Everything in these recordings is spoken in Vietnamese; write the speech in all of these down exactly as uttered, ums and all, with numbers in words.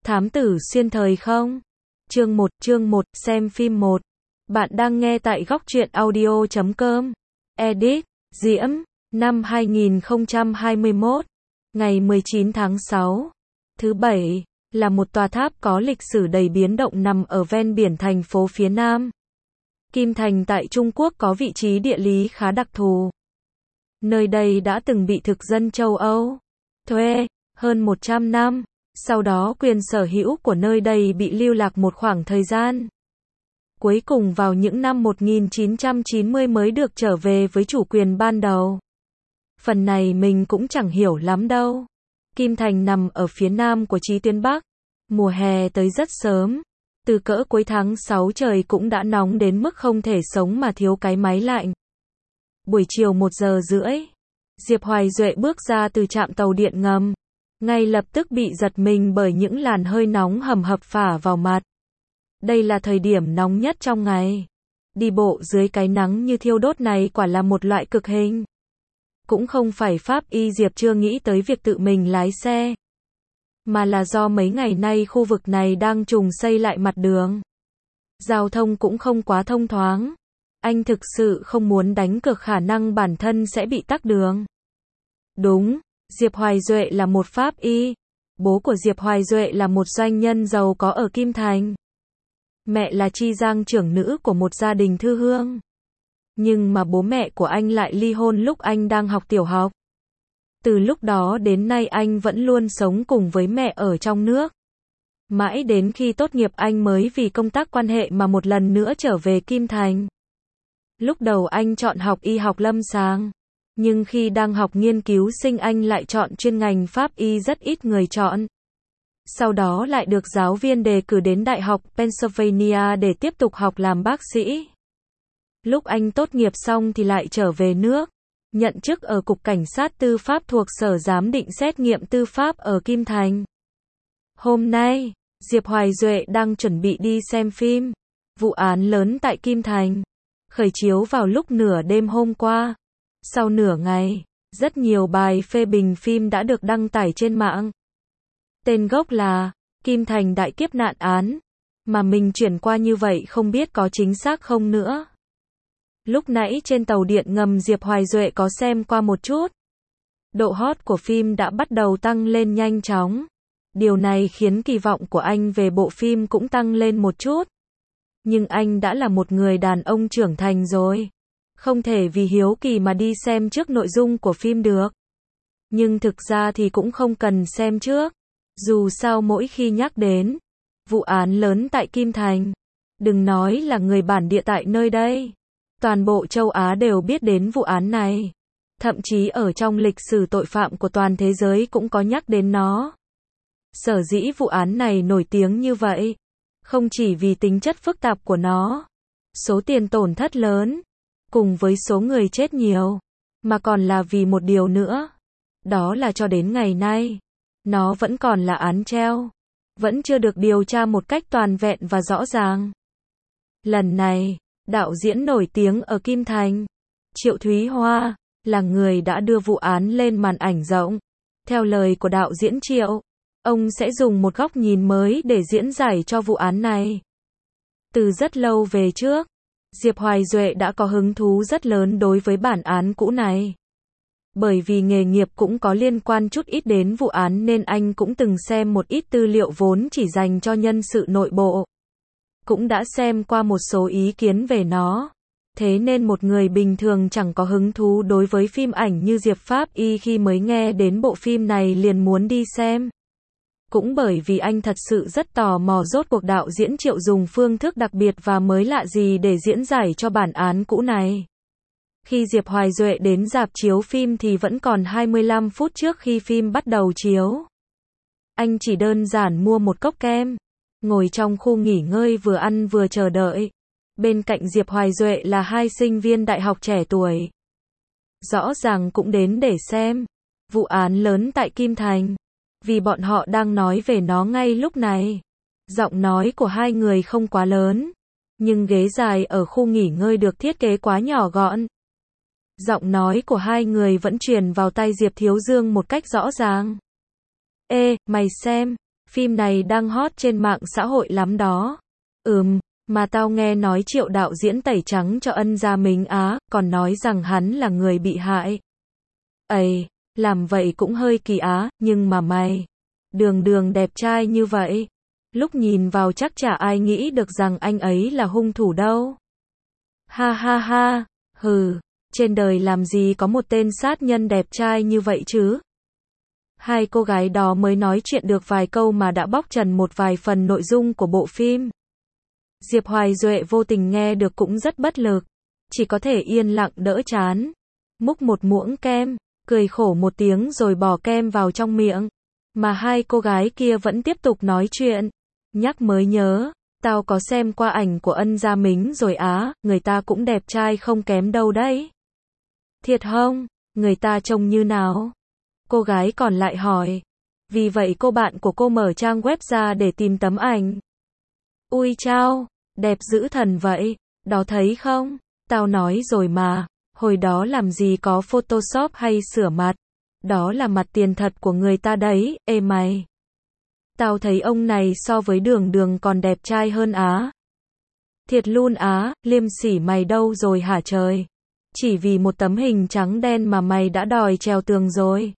Thám tử xuyên thời không? Chương một, chương một, xem phim một. Bạn đang nghe tại góc truyện audio chấm com. Edit, Diễm, năm hai nghìn không trăm hai mươi mốt, ngày mười chín tháng sáu, thứ bảy, là một tòa tháp có lịch sử đầy biến động nằm ở ven biển thành phố phía Nam. Kim Thành tại Trung Quốc có vị trí địa lý khá đặc thù. Nơi đây đã từng bị thực dân châu Âu thuê hơn một trăm năm. Sau đó quyền sở hữu của nơi đây bị lưu lạc một khoảng thời gian. Cuối cùng vào những năm một nghìn chín trăm chín mươi mới được trở về với chủ quyền ban đầu. Phần này mình cũng chẳng hiểu lắm đâu. Kim Thành nằm ở phía nam của chí tuyến Bắc. Mùa hè tới rất sớm. Từ cỡ cuối tháng sáu trời cũng đã nóng đến mức không thể sống mà thiếu cái máy lạnh. Buổi chiều một giờ rưỡi, Diệp Hoài Duệ bước ra từ trạm tàu điện ngầm. Ngay lập tức bị giật mình bởi những làn hơi nóng hầm hập phả vào mặt. Đây là thời điểm nóng nhất trong ngày. Đi bộ dưới cái nắng như thiêu đốt này quả là một loại cực hình. Cũng không phải pháp y Diệp chưa nghĩ tới việc tự mình lái xe, mà là do mấy ngày nay khu vực này đang trùng xây lại mặt đường. Giao thông cũng không quá thông thoáng. Anh thực sự không muốn đánh cược khả năng bản thân sẽ bị tắc đường. Đúng. Diệp Hoài Duệ là một pháp y. Bố của Diệp Hoài Duệ là một doanh nhân giàu có ở Kim Thành. Mẹ là Chi Giang trưởng nữ của một gia đình thư hương. Nhưng mà bố mẹ của anh lại ly hôn lúc anh đang học tiểu học. Từ lúc đó đến nay anh vẫn luôn sống cùng với mẹ ở trong nước. Mãi đến khi tốt nghiệp anh mới vì công tác quan hệ mà một lần nữa trở về Kim Thành. Lúc đầu anh chọn học y học lâm sàng. Nhưng khi đang học nghiên cứu sinh anh lại chọn chuyên ngành pháp y rất ít người chọn. Sau đó lại được giáo viên đề cử đến Đại học Pennsylvania để tiếp tục học làm bác sĩ. Lúc anh tốt nghiệp xong thì lại trở về nước, nhận chức ở Cục Cảnh sát Tư pháp thuộc Sở Giám định Xét nghiệm Tư pháp ở Kim Thành. Hôm nay, Diệp Hoài Duệ đang chuẩn bị đi xem phim Vụ án lớn tại Kim Thành, khởi chiếu vào lúc nửa đêm hôm qua. Sau nửa ngày, rất nhiều bài phê bình phim đã được đăng tải trên mạng. Tên gốc là Kim Thành Đại Kiếp Nạn Án, mà mình chuyển qua như vậy không biết có chính xác không nữa. Lúc nãy trên tàu điện ngầm Diệp Hoài Duệ có xem qua một chút. Độ hot của phim đã bắt đầu tăng lên nhanh chóng. Điều này khiến kỳ vọng của anh về bộ phim cũng tăng lên một chút. Nhưng anh đã là một người đàn ông trưởng thành rồi. Không thể vì hiếu kỳ mà đi xem trước nội dung của phim được. Nhưng thực ra thì cũng không cần xem trước. Dù sao mỗi khi nhắc đến vụ án lớn tại Kim Thành, đừng nói là người bản địa tại nơi đây, toàn bộ châu Á đều biết đến vụ án này. Thậm chí ở trong lịch sử tội phạm của toàn thế giới cũng có nhắc đến nó. Sở dĩ vụ án này nổi tiếng như vậy, không chỉ vì tính chất phức tạp của nó, số tiền tổn thất lớn, cùng với số người chết nhiều, mà còn là vì một điều nữa. Đó là cho đến ngày nay, nó vẫn còn là án treo, vẫn chưa được điều tra một cách toàn vẹn và rõ ràng. Lần này, đạo diễn nổi tiếng ở Kim Thành, Triệu Thúy Hoa, là người đã đưa vụ án lên màn ảnh rộng. Theo lời của đạo diễn Triệu, ông sẽ dùng một góc nhìn mới để diễn giải cho vụ án này. Từ rất lâu về trước, Diệp Hoài Duệ đã có hứng thú rất lớn đối với bản án cũ này. Bởi vì nghề nghiệp cũng có liên quan chút ít đến vụ án nên anh cũng từng xem một ít tư liệu vốn chỉ dành cho nhân sự nội bộ. Cũng đã xem qua một số ý kiến về nó. Thế nên một người bình thường chẳng có hứng thú đối với phim ảnh như Diệp Pháp Y khi mới nghe đến bộ phim này liền muốn đi xem. Cũng bởi vì anh thật sự rất tò mò rốt cuộc đạo diễn Triệu dùng phương thức đặc biệt và mới lạ gì để diễn giải cho bản án cũ này. Khi Diệp Hoài Duệ đến rạp chiếu phim thì vẫn còn hai mươi lăm phút trước khi phim bắt đầu chiếu. Anh chỉ đơn giản mua một cốc kem, ngồi trong khu nghỉ ngơi vừa ăn vừa chờ đợi. Bên cạnh Diệp Hoài Duệ là hai sinh viên đại học trẻ tuổi. Rõ ràng cũng đến để xem vụ án lớn tại Kim Thành, vì bọn họ đang nói về nó ngay lúc này. Giọng nói của hai người không quá lớn, nhưng ghế dài ở khu nghỉ ngơi được thiết kế quá nhỏ gọn. Giọng nói của hai người vẫn truyền vào tai Diệp Thiếu Dương một cách rõ ràng. Ê, mày xem, Phim này đang hot trên mạng xã hội lắm đó. Ừm, mà tao nghe nói Triệu đạo diễn tẩy trắng cho Ân Gia Mính á, còn nói rằng hắn là người bị hại. Ây, làm vậy cũng hơi kỳ á, nhưng mà mày, Đường Đường đẹp trai như vậy, lúc nhìn vào chắc chả ai nghĩ được rằng anh ấy là hung thủ đâu. Ha ha ha, hừ, trên đời làm gì có một tên sát nhân đẹp trai như vậy chứ. Hai cô gái đó mới nói chuyện được vài câu mà đã bóc trần một vài phần nội dung của bộ phim. Diệp Hoài Duệ vô tình nghe được cũng rất bất lực, chỉ có thể yên lặng đỡ chán, múc một muỗng kem, cười khổ một tiếng rồi bỏ kem vào trong miệng. Mà hai cô gái kia vẫn tiếp tục nói chuyện. Nhắc mới nhớ, tao có xem qua ảnh của Ân Gia Mính rồi á, người ta cũng đẹp trai không kém đâu đấy. Thiệt không? Người ta trông như nào? Cô gái còn lại hỏi. Vì vậy cô bạn của cô mở trang web ra để tìm tấm ảnh. Ui chao, đẹp dữ thần vậy, đó thấy không? Tao nói rồi mà, hồi đó làm gì có Photoshop hay sửa mặt. Đó là mặt tiền thật của người ta đấy, ê mày. Tao thấy ông này so với Đường Đường còn đẹp trai hơn á. Thiệt luôn á, liêm sỉ mày đâu rồi hả trời? Chỉ vì một tấm hình trắng đen mà mày đã đòi trèo tường rồi.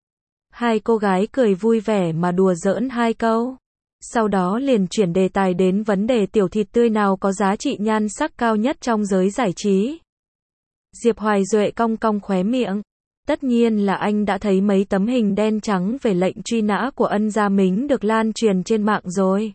Hai cô gái cười vui vẻ mà đùa giỡn hai câu. Sau đó liền chuyển đề tài đến vấn đề tiểu thịt tươi nào có giá trị nhan sắc cao nhất trong giới giải trí. Diệp Hoài Duệ cong cong khóe miệng. Tất nhiên là anh đã thấy mấy tấm hình đen trắng về lệnh truy nã của Ân Gia Mính được lan truyền trên mạng rồi.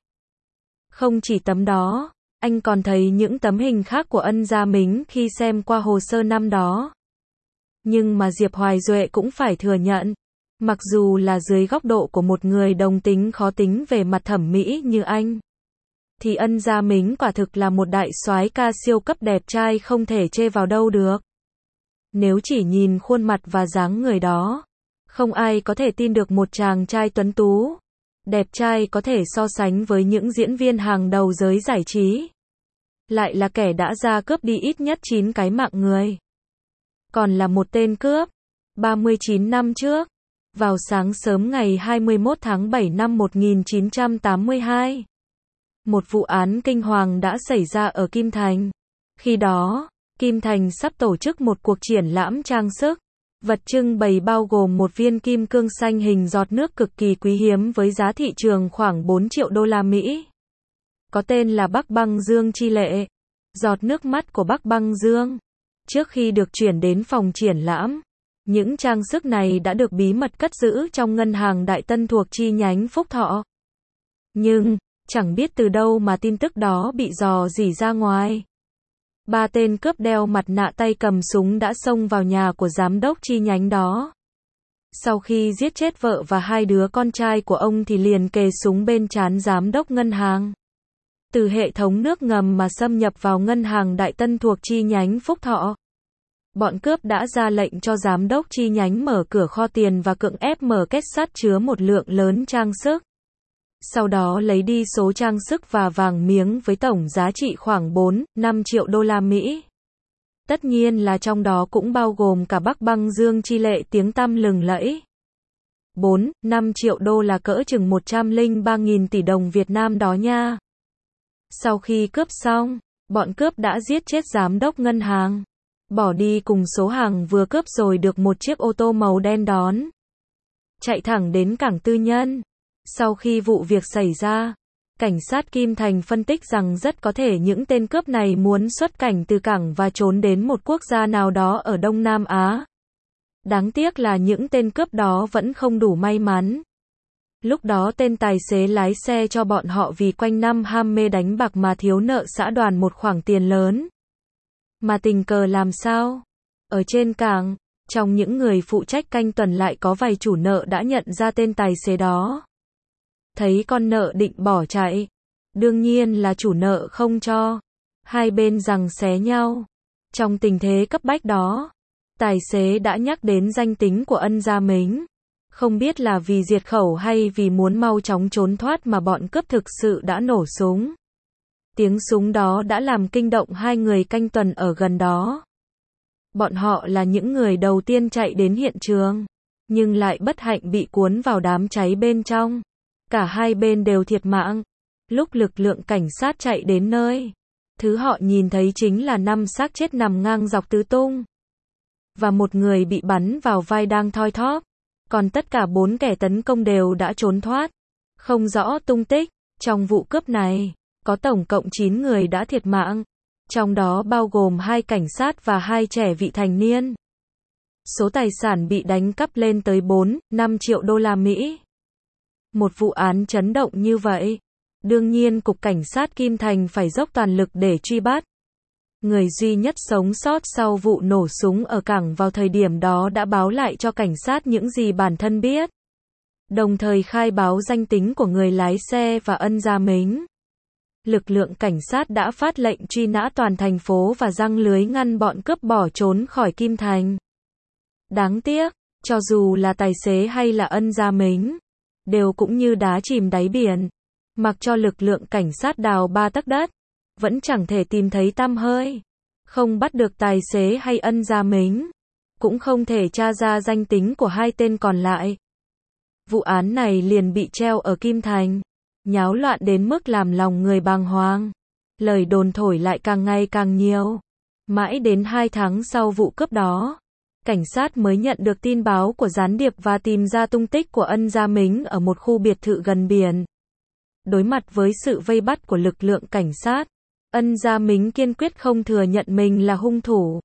Không chỉ tấm đó, anh còn thấy những tấm hình khác của Ân Gia Mính khi xem qua hồ sơ năm đó. Nhưng mà Diệp Hoài Duệ cũng phải thừa nhận, mặc dù là dưới góc độ của một người đồng tính khó tính về mặt thẩm mỹ như anh, thì Ân Gia Mính quả thực là một đại soái ca siêu cấp đẹp trai không thể chê vào đâu được. Nếu chỉ nhìn khuôn mặt và dáng người đó, không ai có thể tin được một chàng trai tuấn tú, đẹp trai có thể so sánh với những diễn viên hàng đầu giới giải trí. Lại là kẻ đã ra cướp đi ít nhất chín cái mạng người. Còn là một tên cướp. ba mươi chín năm trước, vào sáng sớm ngày hai mươi mốt tháng bảy năm một nghìn chín trăm tám mươi hai, một vụ án kinh hoàng đã xảy ra ở Kim Thành. Khi đó, Kim Thành sắp tổ chức một cuộc triển lãm trang sức. Vật trưng bày bao gồm một viên kim cương xanh hình giọt nước cực kỳ quý hiếm với giá thị trường khoảng bốn triệu đô la Mỹ. Có tên là Bắc Băng Dương Chi Lệ. Giọt nước mắt của Bắc Băng Dương. Trước khi được chuyển đến phòng triển lãm, những trang sức này đã được bí mật cất giữ trong ngân hàng Đại Tân thuộc chi nhánh Phúc Thọ. Nhưng, chẳng biết từ đâu mà tin tức đó bị dò dỉ ra ngoài. Ba tên cướp đeo mặt nạ tay cầm súng đã xông vào nhà của giám đốc chi nhánh đó. Sau khi giết chết vợ và hai đứa con trai của ông thì liền kề súng bên trán giám đốc ngân hàng. Từ hệ thống nước ngầm mà xâm nhập vào ngân hàng Đại Tân thuộc chi nhánh Phúc Thọ. Bọn cướp đã ra lệnh cho giám đốc chi nhánh mở cửa kho tiền và cưỡng ép mở kết sắt chứa một lượng lớn trang sức. Sau đó lấy đi số trang sức và vàng miếng với tổng giá trị khoảng bốn, năm triệu đô la Mỹ. Tất nhiên là trong đó cũng bao gồm cả Bắc Băng Dương Chi Lệ tiếng tăm lừng lẫy. bốn, năm triệu đô là cỡ chừng một trăm lẻ ba nghìn tỷ đồng Việt Nam đó nha. Sau khi cướp xong, bọn cướp đã giết chết giám đốc ngân hàng. Bỏ đi cùng số hàng vừa cướp rồi được một chiếc ô tô màu đen đón. Chạy thẳng đến cảng tư nhân. Sau khi vụ việc xảy ra, cảnh sát Kim Thành phân tích rằng rất có thể những tên cướp này muốn xuất cảnh từ cảng và trốn đến một quốc gia nào đó ở Đông Nam Á. Đáng tiếc là những tên cướp đó vẫn không đủ may mắn. Lúc đó tên tài xế lái xe cho bọn họ vì quanh năm ham mê đánh bạc mà thiếu nợ xã đoàn một khoản tiền lớn. Mà tình cờ làm sao? Ở trên cảng, trong những người phụ trách canh tuần lại có vài chủ nợ đã nhận ra tên tài xế đó. Thấy con nợ định bỏ chạy. Đương nhiên là chủ nợ không cho. Hai bên giằng xé nhau. Trong tình thế cấp bách đó, tài xế đã nhắc đến danh tính của Ân Gia Mính. Không biết là vì diệt khẩu hay vì muốn mau chóng trốn thoát mà bọn cướp thực sự đã nổ súng. Tiếng súng đó đã làm kinh động hai người canh tuần ở gần đó. Bọn họ là những người đầu tiên chạy đến hiện trường, nhưng lại bất hạnh bị cuốn vào đám cháy bên trong. Cả hai bên đều thiệt mạng. Lúc lực lượng cảnh sát chạy đến nơi, thứ họ nhìn thấy chính là năm xác chết nằm ngang dọc tứ tung. Và một người bị bắn vào vai đang thoi thóp. Còn tất cả bốn kẻ tấn công đều đã trốn thoát. Không rõ tung tích. Trong vụ cướp này, có tổng cộng chín người đã thiệt mạng. Trong đó bao gồm hai cảnh sát và hai trẻ vị thành niên. Số tài sản bị đánh cắp lên tới bốn, năm triệu đô la Mỹ. Một vụ án chấn động như vậy. Đương nhiên Cục Cảnh sát Kim Thành phải dốc toàn lực để truy bắt. Người duy nhất sống sót sau vụ nổ súng ở cảng vào thời điểm đó đã báo lại cho cảnh sát những gì bản thân biết. Đồng thời khai báo danh tính của người lái xe và Ân Gia Mính. Lực lượng cảnh sát đã phát lệnh truy nã toàn thành phố và giăng lưới ngăn bọn cướp bỏ trốn khỏi Kim Thành. Đáng tiếc, cho dù là tài xế hay là Ân Gia Mính, đều cũng như đá chìm đáy biển. Mặc cho lực lượng cảnh sát đào ba tấc đất, vẫn chẳng thể tìm thấy tăm hơi. Không bắt được tài xế hay Ân Gia Mính, cũng không thể tra ra danh tính của hai tên còn lại. Vụ án này liền bị treo ở Kim Thành, nháo loạn đến mức làm lòng người bàng hoàng. Lời đồn thổi lại càng ngày càng nhiều. Mãi đến hai tháng sau vụ cướp đó, cảnh sát mới nhận được tin báo của gián điệp và tìm ra tung tích của Ân Gia Mính ở một khu biệt thự gần biển. Đối mặt với sự vây bắt của lực lượng cảnh sát, Ân Gia Mính kiên quyết không thừa nhận mình là hung thủ,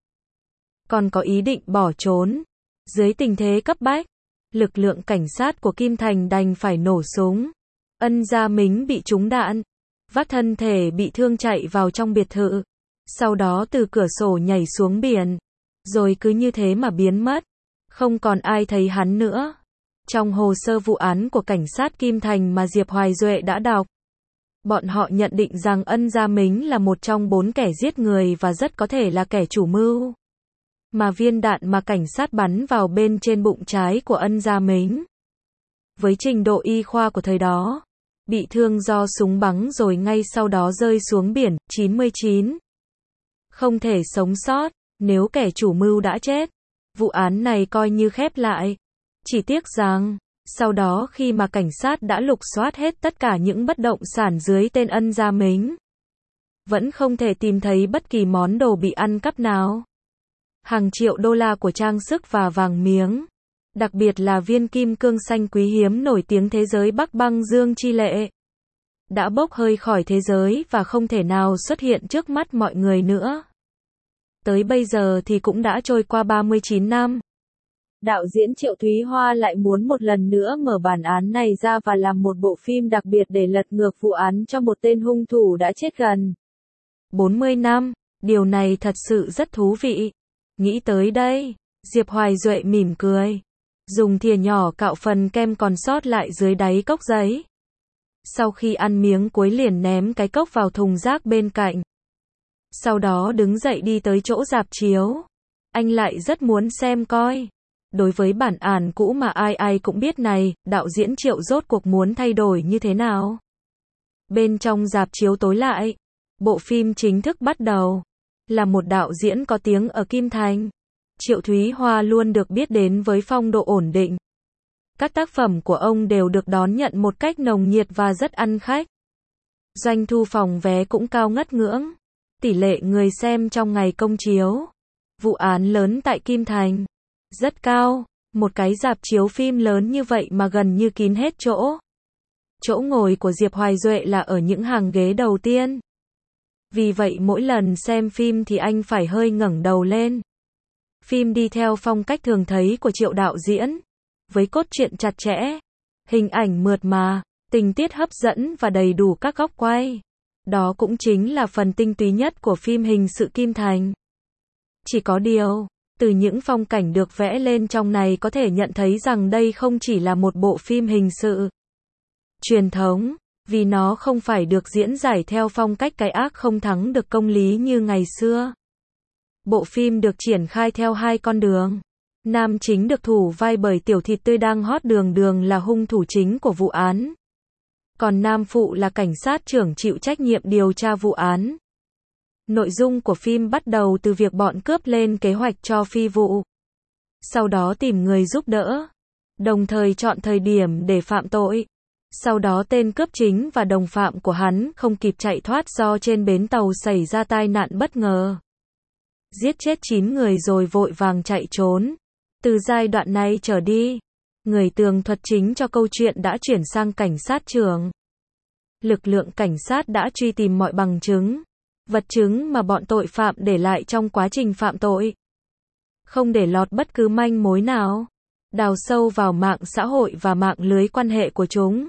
còn có ý định bỏ trốn. Dưới tình thế cấp bách, lực lượng cảnh sát của Kim Thành đành phải nổ súng. Ân Gia Mính bị trúng đạn, vắt thân thể bị thương chạy vào trong biệt thự, sau đó từ cửa sổ nhảy xuống biển, rồi cứ như thế mà biến mất. Không còn ai thấy hắn nữa. Trong hồ sơ vụ án của cảnh sát Kim Thành mà Diệp Hoài Duệ đã đọc, bọn họ nhận định rằng Ân Gia Mính là một trong bốn kẻ giết người và rất có thể là kẻ chủ mưu. Mà viên đạn mà cảnh sát bắn vào bên trên bụng trái của Ân Gia Mính, với trình độ y khoa của thời đó, bị thương do súng bắn rồi ngay sau đó rơi xuống biển. chín mươi chín Không thể sống sót. Nếu kẻ chủ mưu đã chết, vụ án này coi như khép lại. Chỉ tiếc rằng, sau đó khi mà cảnh sát đã lục soát hết tất cả những bất động sản dưới tên Ân Gia Mính, vẫn không thể tìm thấy bất kỳ món đồ bị ăn cắp nào. Hàng triệu đô la của trang sức và vàng miếng, đặc biệt là viên kim cương xanh quý hiếm nổi tiếng thế giới Bắc Băng Dương Chi Lệ, đã bốc hơi khỏi thế giới và không thể nào xuất hiện trước mắt mọi người nữa. Tới bây giờ thì cũng đã trôi qua ba mươi chín năm. Đạo diễn Triệu Thúy Hoa lại muốn một lần nữa mở bản án này ra và làm một bộ phim đặc biệt để lật ngược vụ án cho một tên hung thủ đã chết gần bốn mươi năm. Điều này thật sự rất thú vị. Nghĩ tới đây, Diệp Hoài Duệ mỉm cười, dùng thìa nhỏ cạo phần kem còn sót lại dưới đáy cốc giấy. Sau khi ăn miếng cuối liền ném cái cốc vào thùng rác bên cạnh. Sau đó đứng dậy đi tới chỗ rạp chiếu. Anh lại rất muốn xem coi. Đối với bản án cũ mà ai ai cũng biết này, đạo diễn Triệu rốt cuộc muốn thay đổi như thế nào? Bên trong rạp chiếu tối lại, bộ phim chính thức bắt đầu. Là một đạo diễn có tiếng ở Kim Thành, Triệu Thúy Hoa luôn được biết đến với phong độ ổn định. Các tác phẩm của ông đều được đón nhận một cách nồng nhiệt và rất ăn khách. Doanh thu phòng vé cũng cao ngất ngưỡng. Tỷ lệ người xem trong ngày công chiếu vụ án lớn tại Kim Thành rất cao. Một cái rạp chiếu phim lớn như vậy mà gần như kín hết chỗ. Chỗ ngồi của Diệp Hoài Duệ là ở những hàng ghế đầu tiên. Vì vậy mỗi lần xem phim thì anh phải hơi ngẩng đầu lên. Phim đi theo phong cách thường thấy của Triệu đạo diễn, với cốt truyện chặt chẽ, hình ảnh mượt mà, tình tiết hấp dẫn và đầy đủ các góc quay. Đó cũng chính là phần tinh túy nhất của phim hình sự Kim Thành. Chỉ có điều, từ những phong cảnh được vẽ lên trong này có thể nhận thấy rằng đây không chỉ là một bộ phim hình sự truyền thống, vì nó không phải được diễn giải theo phong cách cái ác không thắng được công lý như ngày xưa. Bộ phim được triển khai theo hai con đường. Nam chính được thủ vai bởi tiểu thịt tươi đang hot đường đường là hung thủ chính của vụ án. Còn nam phụ là cảnh sát trưởng chịu trách nhiệm điều tra vụ án. Nội dung của phim bắt đầu từ việc bọn cướp lên kế hoạch cho phi vụ. Sau đó tìm người giúp đỡ. Đồng thời chọn thời điểm để phạm tội. Sau đó tên cướp chính và đồng phạm của hắn không kịp chạy thoát do trên bến tàu xảy ra tai nạn bất ngờ. Giết chết chín người rồi vội vàng chạy trốn. Từ giai đoạn này trở đi, người tường thuật chính cho câu chuyện đã chuyển sang cảnh sát trưởng. Lực lượng cảnh sát đã truy tìm mọi bằng chứng, vật chứng mà bọn tội phạm để lại trong quá trình phạm tội. Không để lọt bất cứ manh mối nào. Đào sâu vào mạng xã hội và mạng lưới quan hệ của chúng.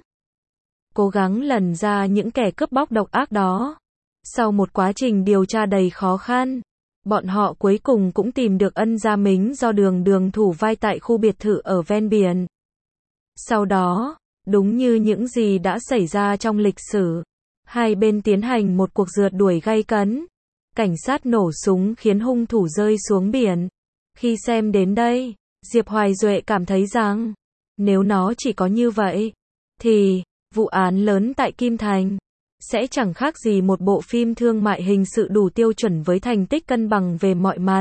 Cố gắng lần ra những kẻ cướp bóc độc ác đó. Sau một quá trình điều tra đầy khó khăn, bọn họ cuối cùng cũng tìm được Ân Gia Mính do đường đường thủ vai tại khu biệt thự ở ven biển. Sau đó, đúng như những gì đã xảy ra trong lịch sử, hai bên tiến hành một cuộc rượt đuổi gay cấn. Cảnh sát nổ súng khiến hung thủ rơi xuống biển. Khi xem đến đây, Diệp Hoài Duệ cảm thấy rằng, nếu nó chỉ có như vậy, thì, vụ án lớn tại Kim Thành, sẽ chẳng khác gì một bộ phim thương mại hình sự đủ tiêu chuẩn với thành tích cân bằng về mọi mặt.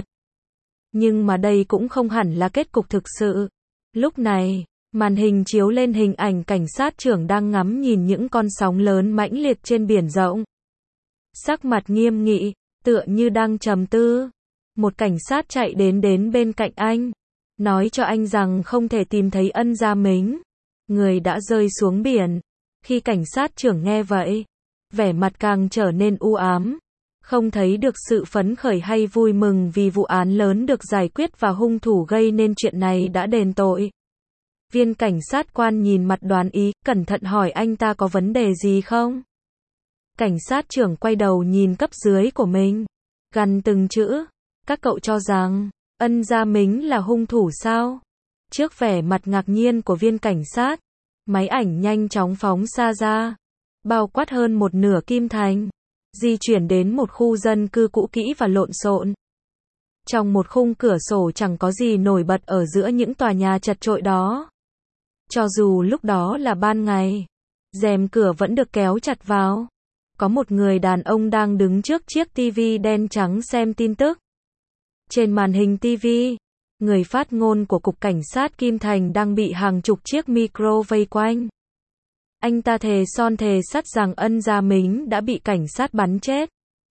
Nhưng mà đây cũng không hẳn là kết cục thực sự. Lúc này, màn hình chiếu lên hình ảnh cảnh sát trưởng đang ngắm nhìn những con sóng lớn mãnh liệt trên biển rộng. Sắc mặt nghiêm nghị, tựa như đang trầm tư. Một cảnh sát chạy đến đến bên cạnh anh, nói cho anh rằng không thể tìm thấy Ân Gia Mính, người đã rơi xuống biển. Khi cảnh sát trưởng nghe vậy, vẻ mặt càng trở nên u ám, không thấy được sự phấn khởi hay vui mừng vì vụ án lớn được giải quyết và hung thủ gây nên chuyện này đã đền tội. Viên cảnh sát quan nhìn mặt đoán ý, cẩn thận hỏi anh ta có vấn đề gì không? Cảnh sát trưởng quay đầu nhìn cấp dưới của mình, gằn từng chữ, các cậu cho rằng, Ân Gia Mính là hung thủ sao? Trước vẻ mặt ngạc nhiên của viên cảnh sát, máy ảnh nhanh chóng phóng xa ra, bao quát hơn một nửa Kim Thành, di chuyển đến một khu dân cư cũ kỹ và lộn xộn. Trong một khung cửa sổ chẳng có gì nổi bật ở giữa những tòa nhà chật chội đó. Cho dù lúc đó là ban ngày, rèm cửa vẫn được kéo chặt vào. Có một người đàn ông đang đứng trước chiếc tivi đen trắng xem tin tức. Trên màn hình tivi, người phát ngôn của Cục Cảnh sát Kim Thành đang bị hàng chục chiếc micro vây quanh. Anh ta thề son thề sắt rằng Ân Gia Mính đã bị cảnh sát bắn chết.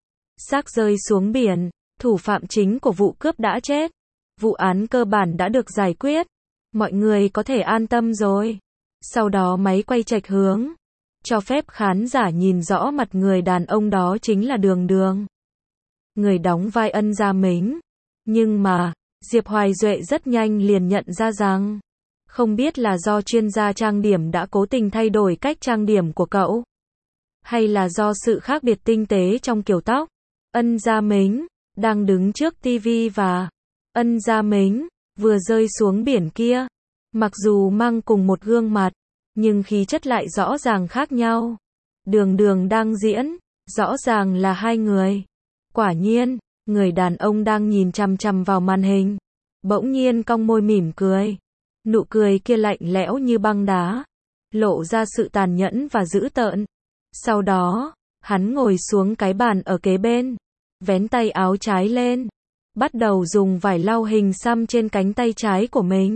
Xác rơi xuống biển, thủ phạm chính của vụ cướp đã chết. Vụ án cơ bản đã được giải quyết. Mọi người có thể an tâm rồi. Sau đó máy quay chệch hướng, cho phép khán giả nhìn rõ mặt người đàn ông đó chính là Đường Đường, người đóng vai Ân Gia Mính. Nhưng mà, Diệp Hoài Duệ rất nhanh liền nhận ra rằng, không biết là do chuyên gia trang điểm đã cố tình thay đổi cách trang điểm của cậu, hay là do sự khác biệt tinh tế trong kiểu tóc. Ân Gia Mính đang đứng trước tivi và Ân Gia Mính vừa rơi xuống biển kia, mặc dù mang cùng một gương mặt, nhưng khí chất lại rõ ràng khác nhau. Đường Đường đang diễn, rõ ràng là hai người. Quả nhiên, người đàn ông đang nhìn chằm chằm vào màn hình, bỗng nhiên cong môi mỉm cười. Nụ cười kia lạnh lẽo như băng đá, lộ ra sự tàn nhẫn và dữ tợn. Sau đó, hắn ngồi xuống cái bàn ở kế bên, vén tay áo trái lên, bắt đầu dùng vải lau hình xăm trên cánh tay trái của mình.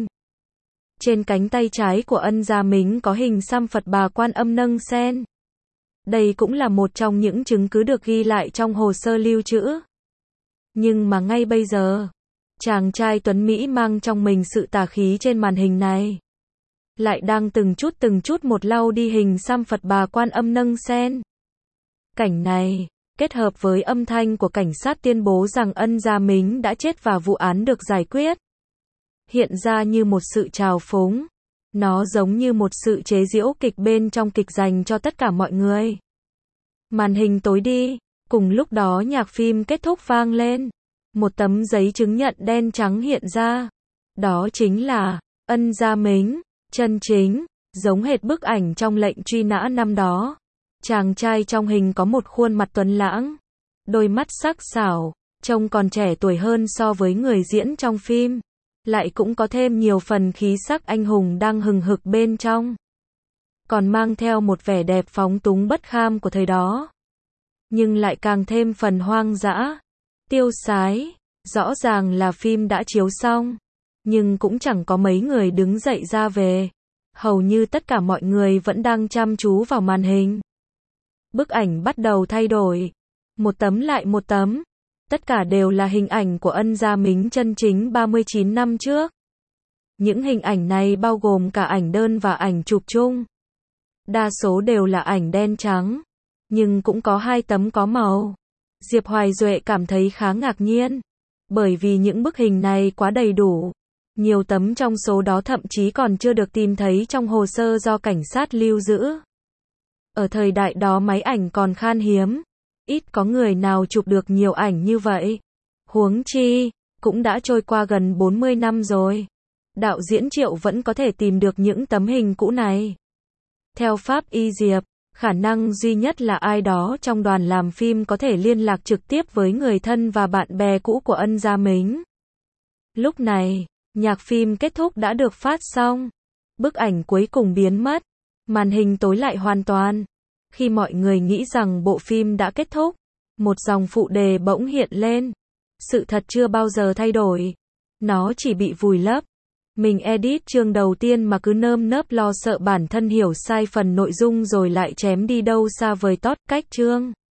Trên cánh tay trái của Ân Gia Mính có hình xăm Phật Bà Quan Âm nâng sen. Đây cũng là một trong những chứng cứ được ghi lại trong hồ sơ lưu trữ. Nhưng mà ngay bây giờ, chàng trai tuấn Mỹ mang trong mình sự tà khí trên màn hình này, lại đang từng chút từng chút một lau đi hình xăm Phật Bà Quan Âm nâng sen. Cảnh này, kết hợp với âm thanh của cảnh sát tuyên bố rằng Ân Gia Mính đã chết và vụ án được giải quyết, hiện ra như một sự trào phúng. Nó giống như một sự chế giễu kịch bên trong kịch dành cho tất cả mọi người. Màn hình tối đi, cùng lúc đó nhạc phim kết thúc vang lên. Một tấm giấy chứng nhận đen trắng hiện ra. Đó chính là Ân Gia Mính, chân chính, giống hệt bức ảnh trong lệnh truy nã năm đó. Chàng trai trong hình có một khuôn mặt tuấn lãng, đôi mắt sắc sảo, trông còn trẻ tuổi hơn so với người diễn trong phim, lại cũng có thêm nhiều phần khí sắc anh hùng đang hừng hực bên trong, còn mang theo một vẻ đẹp phóng túng bất kham của thời đó, nhưng lại càng thêm phần hoang dã, tiêu sái. Rõ ràng là phim đã chiếu xong, nhưng cũng chẳng có mấy người đứng dậy ra về. hầu như tất cả mọi người vẫn đang chăm chú vào màn hình. Bức ảnh bắt đầu thay đổi. Một tấm lại một tấm. Tất cả đều là hình ảnh của Ân Gia Mính chân chính ba mươi chín năm trước. Những hình ảnh này bao gồm cả ảnh đơn và ảnh chụp chung. Đa số đều là ảnh đen trắng, nhưng cũng có hai tấm có màu. Diệp Hoài Duệ cảm thấy khá ngạc nhiên, bởi vì những bức hình này quá đầy đủ. Nhiều tấm trong số đó thậm chí còn chưa được tìm thấy trong hồ sơ do cảnh sát lưu giữ. Ở thời đại đó máy ảnh còn khan hiếm, ít có người nào chụp được nhiều ảnh như vậy. Huống chi, cũng đã trôi qua gần bốn mươi năm rồi. Đạo diễn Triệu vẫn có thể tìm được những tấm hình cũ này. Theo Pháp y Diệp, khả năng duy nhất là ai đó trong đoàn làm phim có thể liên lạc trực tiếp với người thân và bạn bè cũ của Ân Gia Mính. Lúc này, nhạc phim kết thúc đã được phát xong. Bức ảnh cuối cùng biến mất. Màn hình tối lại hoàn toàn. Khi mọi người nghĩ rằng bộ phim đã kết thúc, một dòng phụ đề bỗng hiện lên. Sự thật chưa bao giờ thay đổi. Nó chỉ bị vùi lấp. Mình edit chương đầu tiên mà cứ nơm nớp lo sợ bản thân hiểu sai phần nội dung rồi lại chém đi đâu xa vời tót cách chương.